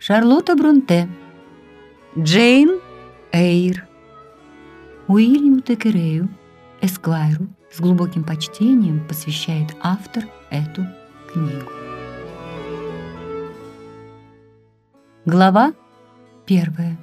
Шарлотта Бронте. Джейн Эйр. Уильяму Текерею, эсквайру, с глубоким почтением посвящает автор эту книгу. Глава 1.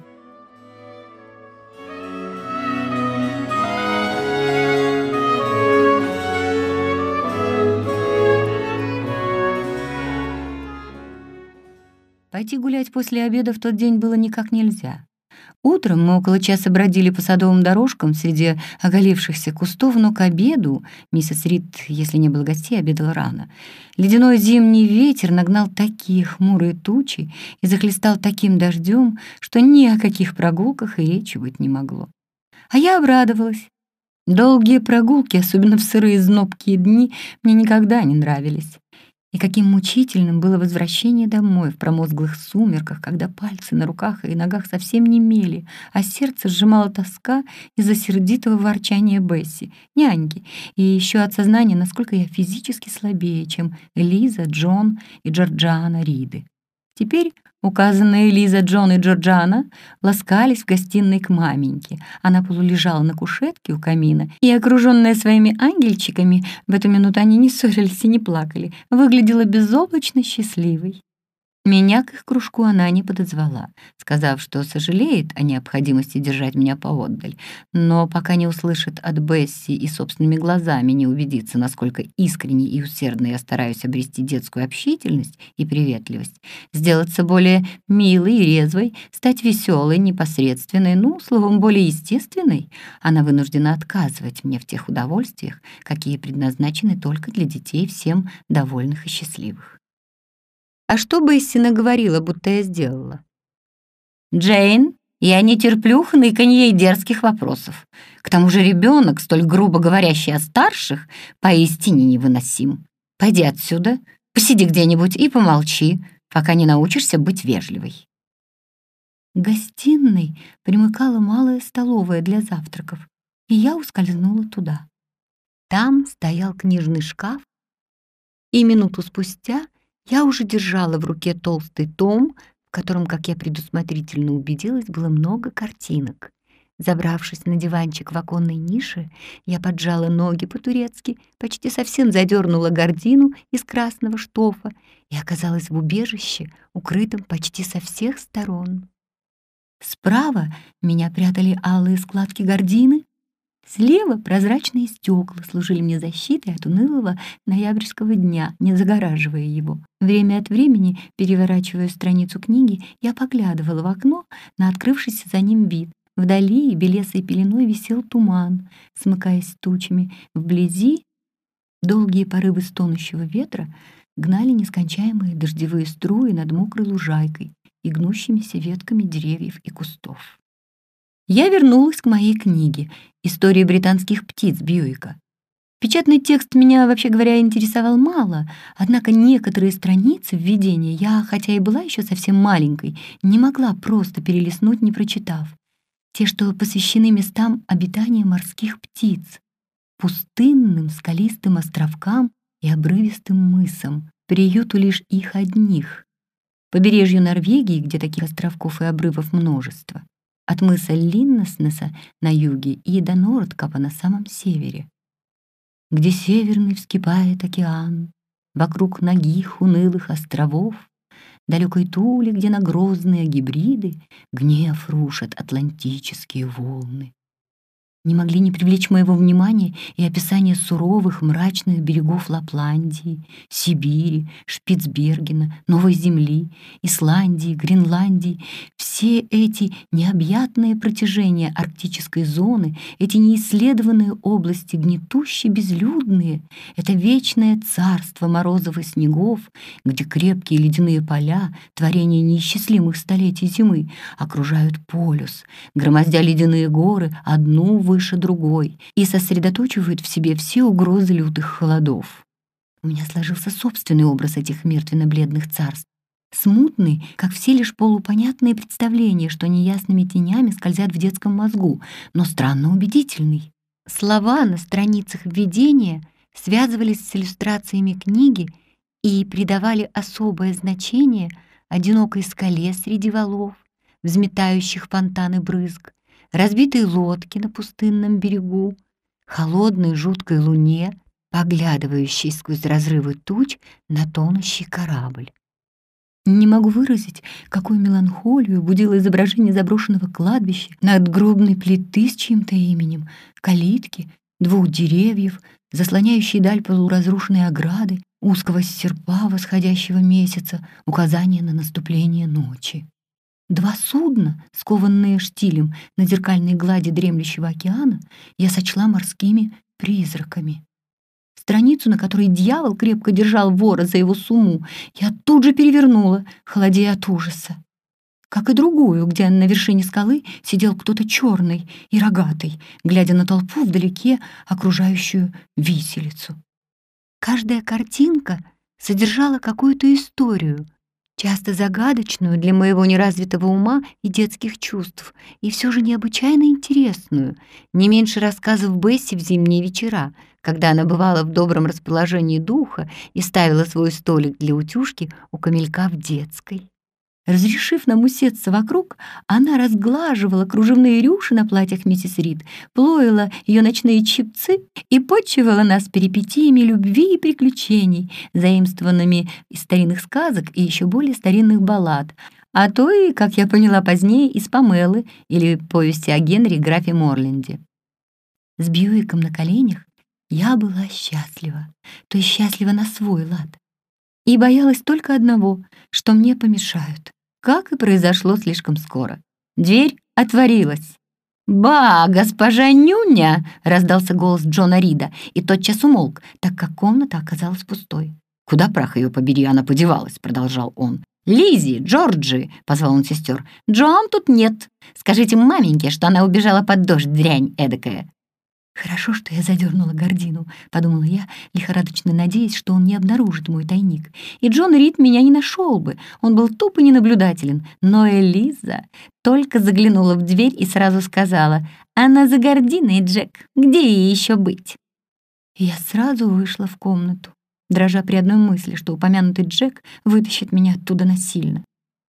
Пойти гулять после обеда в тот день было никак нельзя. Утром мы около часа бродили по садовым дорожкам среди оголившихся кустов, но к обеду миссис Рид, если не было гостей, обедала рано. Ледяной зимний ветер нагнал такие хмурые тучи и захлестал таким дождем, что ни о каких прогулках и речи быть не могло. А я обрадовалась. Долгие прогулки, особенно в сырые знобкие дни, мне никогда не нравились. И каким мучительным было возвращение домой в промозглых сумерках, когда пальцы на руках и ногах совсем немели, а сердце сжимала тоска из-за сердитого ворчания Бесси, няньки, и еще от сознания, насколько я физически слабее, чем Лиза, Джон и Джорджиана Риды. Теперь указанные Лиза, Джон и Джорджиана ласкались в гостиной к маменьке. Она полулежала на кушетке у камина, и, окруженная своими ангельчиками, в эту минуту они не ссорились и не плакали, выглядела безоблачно счастливой. Меня к их кружку она не подозвала, сказав, что сожалеет о необходимости держать меня поотдаль, но пока не услышит от Бесси и собственными глазами не убедится, насколько искренне и усердно я стараюсь обрести детскую общительность и приветливость, сделаться более милой и резвой, стать веселой, непосредственной, словом, более естественной, она вынуждена отказывать мне в тех удовольствиях, какие предназначены только для детей всем довольных и счастливых. А что Бесси наговорила, будто я сделала? «Джейн, я не терплю хныканья и дерзких вопросов. К тому же ребенок, столь грубо говорящий о старших, поистине невыносим. Пойди отсюда, посиди где-нибудь и помолчи, пока не научишься быть вежливой». К гостиной примыкала малая столовая для завтраков, и я ускользнула туда. Там стоял книжный шкаф, и минуту спустя я уже держала в руке толстый том, в котором, как я предусмотрительно убедилась, было много картинок. Забравшись на диванчик в оконной нише, я поджала ноги по-турецки, почти совсем задернула гардину из красного штофа и оказалась в убежище, укрытом почти со всех сторон. Справа меня прятали алые складки гардины, слева прозрачные стекла служили мне защитой от унылого ноябрьского дня, не загораживая его. Время от времени, переворачивая страницу книги, я поглядывала в окно на открывшийся за ним вид. Вдали белесой пеленой висел туман, смыкаясь с тучами. Вблизи долгие порывы стонущего ветра гнали нескончаемые дождевые струи над мокрой лужайкой и гнущимися ветками деревьев и кустов. Я вернулась к моей книге «История британских птиц» Бьюика. Печатный текст меня, вообще говоря, интересовал мало, однако некоторые страницы введения я, хотя и была еще совсем маленькой, не могла просто перелистнуть, не прочитав. Те, что посвящены местам обитания морских птиц, пустынным скалистым островкам и обрывистым мысам, приюту лишь их одних, побережью Норвегии, где таких островков и обрывов множество, от мыса Линнеснеса на юге и до Нордкапа на самом севере, где северный вскипает океан, вокруг нагих унылых островов, далекой Туле, где на грозные гибриды гнев рушат атлантические волны. Не могли не привлечь моего внимания и описание суровых мрачных берегов Лапландии, Сибири, Шпицбергена, Новой Земли, Исландии, Гренландии. Все эти необъятные протяжения арктической зоны, эти неисследованные области, гнетущие, безлюдные, это вечное царство морозов и снегов, где крепкие ледяные поля, творения неисчислимых столетий зимы, окружают полюс, громоздя ледяные горы одну выше другой и сосредоточивают в себе все угрозы лютых холодов. У меня сложился собственный образ этих мертвенно-бледных царств. Смутный, как все лишь полупонятные представления, что неясными тенями скользят в детском мозгу, но странно убедительный. Слова на страницах введения связывались с иллюстрациями книги и придавали особое значение одинокой скале среди валов, взметающих фонтаны брызг, разбитой лодке на пустынном берегу, холодной жуткой луне, поглядывающей сквозь разрывы туч на тонущий корабль. Не могу выразить, какую меланхолию будило изображение заброшенного кладбища, надгробной плиты с чьим-то именем, калитки, 2 деревьев, заслоняющей даль полуразрушенной ограды, узкого серпа восходящего месяца, указания на наступление ночи. 2 судна, скованные штилем на зеркальной глади дремлющего океана, я сочла морскими призраками. Страницу, на которой дьявол крепко держал вора за его сумму, я тут же перевернула, холодея от ужаса. Как и другую, где на вершине скалы сидел кто-то черный и рогатый, глядя на толпу вдалеке, окружающую виселицу. Каждая картинка содержала какую-то историю, часто загадочную для моего неразвитого ума и детских чувств, и все же необычайно интересную, не меньше рассказов Бесси в зимние вечера, когда она бывала в добром расположении духа и ставила свой столик для утюжки у камелька в детской. Разрешив нам усесться вокруг, она разглаживала кружевные рюши на платьях миссис Рид, плоила ее ночные чепцы и подчивала нас перипетиями любви и приключений, заимствованными из старинных сказок и еще более старинных баллад, а то и, как я поняла позднее, из Памелы или повести о Генри графе Морленде. С Бьюиком на коленях я была счастлива, то есть счастлива на свой лад. И боялась только одного, что мне помешают, как и произошло слишком скоро. Дверь отворилась. «Ба, госпожа Нюня!» — раздался голос Джона Рида, и тотчас умолк, так как комната оказалась пустой. «Куда, прах ее побери, она подевалась?» — продолжал он. «Лиззи, Джорджи!» — позвал он сестер. «Джоан тут нет. Скажите маменьке, что она убежала под дождь, дрянь эдакая». «Хорошо, что я задернула гардину», — подумала я, лихорадочно надеясь, что он не обнаружит мой тайник. И Джон Рид меня не нашел бы, он был тупо ненаблюдателен. Но Элиза только заглянула в дверь и сразу сказала: «Она за гардиной, Джек, где ей еще быть?» И я сразу вышла в комнату, дрожа при одной мысли, что упомянутый Джек вытащит меня оттуда насильно.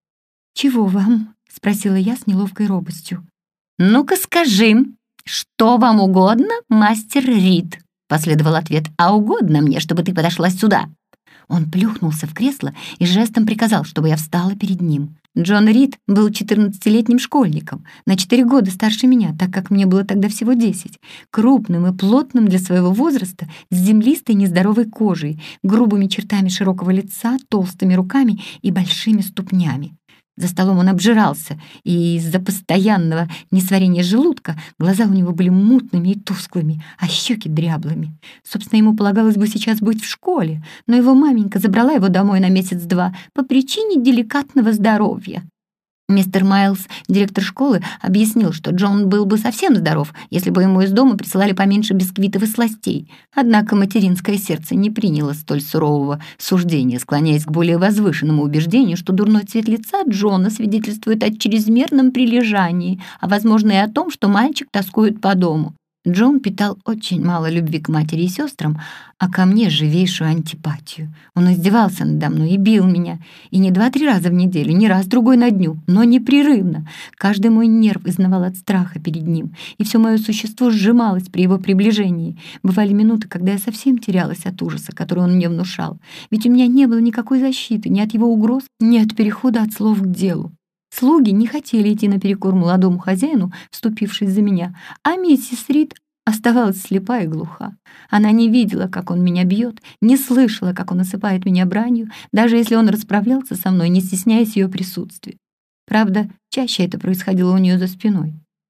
«Чего вам?» — спросила я с неловкой робостью. «Ну-ка скажи, что вам угодно, мастер Рид?» — последовал ответ. «А угодно мне, чтобы ты подошла сюда». Он плюхнулся в кресло и жестом приказал, чтобы я встала перед ним. Джон Рид был 14-летним школьником, на 4 года старше меня, так как мне было тогда всего 10, крупным и плотным для своего возраста, с землистой нездоровой кожей, грубыми чертами широкого лица, толстыми руками и большими ступнями. За столом он обжирался, и из-за постоянного несварения желудка глаза у него были мутными и тусклыми, а щеки дряблыми. Собственно, ему полагалось бы сейчас быть в школе, но его маменька забрала его домой на месяц-два по причине деликатного здоровья. Мистер Майлз, директор школы, объяснил, что Джон был бы совсем здоров, если бы ему из дома присылали поменьше бисквитов и сластей. Однако материнское сердце не приняло столь сурового суждения, склоняясь к более возвышенному убеждению, что дурной цвет лица Джона свидетельствует о чрезмерном прилежании, а, возможно, и о том, что мальчик тоскует по дому. Джон питал очень мало любви к матери и сестрам, а ко мне живейшую антипатию. Он издевался надо мной и бил меня, и не 2-3 раза в неделю, не раз-другой на дню, но непрерывно. Каждый мой нерв изнывал от страха перед ним, и все мое существо сжималось при его приближении. Бывали минуты, когда я совсем терялась от ужаса, который он мне внушал, ведь у меня не было никакой защиты ни от его угроз, ни от перехода от слов к делу. Слуги не хотели идти наперекор молодому хозяину, вступившись за меня, а миссис Рид оставалась слепа и глуха. Она не видела, как он меня бьет, не слышала, как он осыпает меня бранью, даже если он расправлялся со мной, не стесняясь ее присутствия. Правда, чаще это происходило у нее за спиной.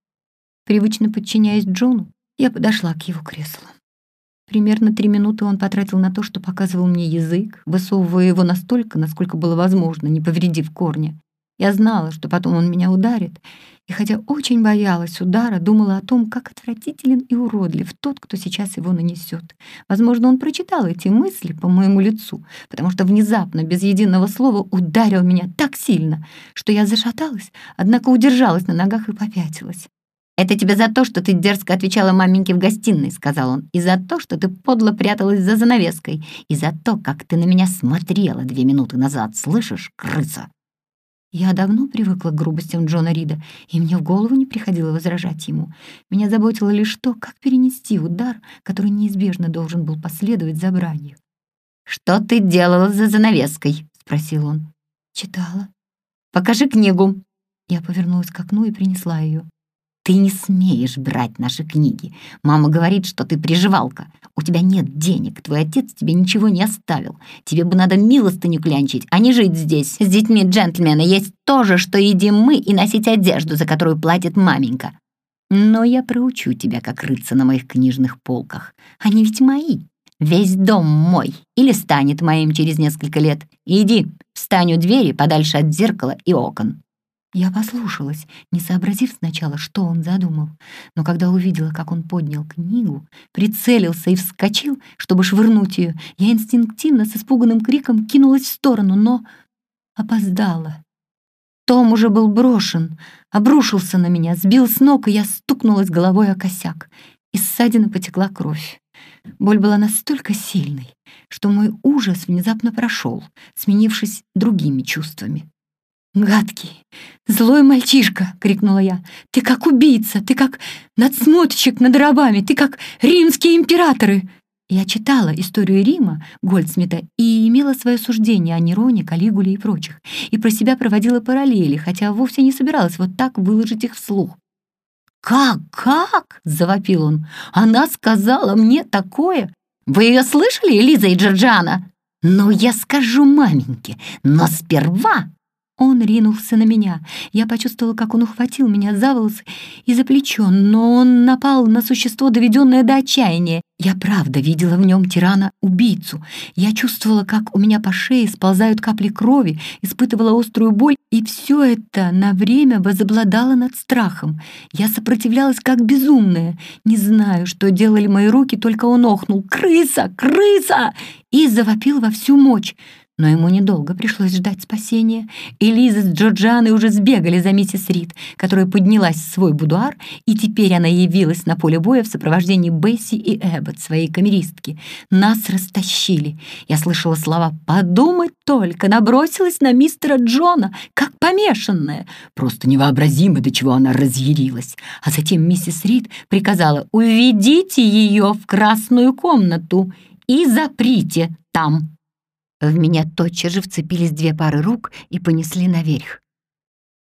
Привычно подчиняясь Джону, я подошла к его креслу. Примерно 3 минуты он потратил на то, что показывал мне язык, высовывая его настолько, насколько было возможно, не повредив корня. Я знала, что потом он меня ударит, и хотя очень боялась удара, думала о том, как отвратителен и уродлив тот, кто сейчас его нанесет. Возможно, он прочитал эти мысли по моему лицу, потому что внезапно, без единого слова, ударил меня так сильно, что я зашаталась, однако удержалась на ногах и попятилась. «Это тебе за то, что ты дерзко отвечала маменьке в гостиной», — сказал он, «и за то, что ты подло пряталась за занавеской, и за то, как ты на меня смотрела 2 минуты назад, слышишь, крыса?» Я давно привыкла к грубостям Джона Рида, и мне в голову не приходило возражать ему. Меня заботило лишь то, как перенести удар, который неизбежно должен был последовать за бранью. «Что ты делала за занавеской?» — спросил он. «Читала». «Покажи книгу». Я повернулась к окну и принесла ее. «Ты не смеешь брать наши книги. Мама говорит, что ты приживалка. У тебя нет денег, твой отец тебе ничего не оставил. Тебе бы надо милостыню клянчить, а не жить здесь. С детьми джентльмена есть то же, что едим мы, и носить одежду, за которую платит маменька. Но я проучу тебя, как рыться на моих книжных полках. Они ведь мои. Весь дом мой. Или станет моим через несколько лет. Иди, встань у двери подальше от зеркала и окон». Я послушалась, не сообразив сначала, что он задумал. Но когда увидела, как он поднял книгу, прицелился и вскочил, чтобы швырнуть ее, я инстинктивно с испуганным криком кинулась в сторону, но опоздала. Том уже был брошен, обрушился на меня, сбил с ног, и я стукнулась головой о косяк. Из ссадины потекла кровь. Боль была настолько сильной, что мой ужас внезапно прошел, сменившись другими чувствами. «Гадкий, злой мальчишка!» — крикнула я. «Ты как убийца, ты как надсмотрщик над рабами, ты как римские императоры!» Я читала историю Рима Гольдсмита и имела свое суждение о Нероне, Калигуле и прочих, и про себя проводила параллели, хотя вовсе не собиралась вот так выложить их вслух. «Как?» — завопил он. «Она сказала мне такое! Вы ее слышали, Элиза и Джорджиана? Ну, я скажу маменьке, но сперва...» Он ринулся на меня. Я почувствовала, как он ухватил меня за волосы и за плечо, но он напал на существо, доведенное до отчаяния. Я правда видела в нем тирана-убийцу. Я чувствовала, как у меня по шее сползают капли крови, испытывала острую боль, и все это на время возобладало над страхом. Я сопротивлялась как безумная. Не знаю, что делали мои руки, только он охнул: «Крыса! Крыса!» и завопил во всю мощь. Но ему недолго пришлось ждать спасения. Элиза с Джорджианой уже сбегали за миссис Рид, которая поднялась в свой будуар, и теперь она явилась на поле боя в сопровождении Бесси и Эббот, своей камеристки. Нас растащили. Я слышала слова «подумать только», набросилась на мистера Джона, как помешанная. Просто невообразимо, до чего она разъярилась. А затем миссис Рид приказала: «Уведите ее в красную комнату и заприте там». В меня тотчас же вцепились две пары рук и понесли наверх.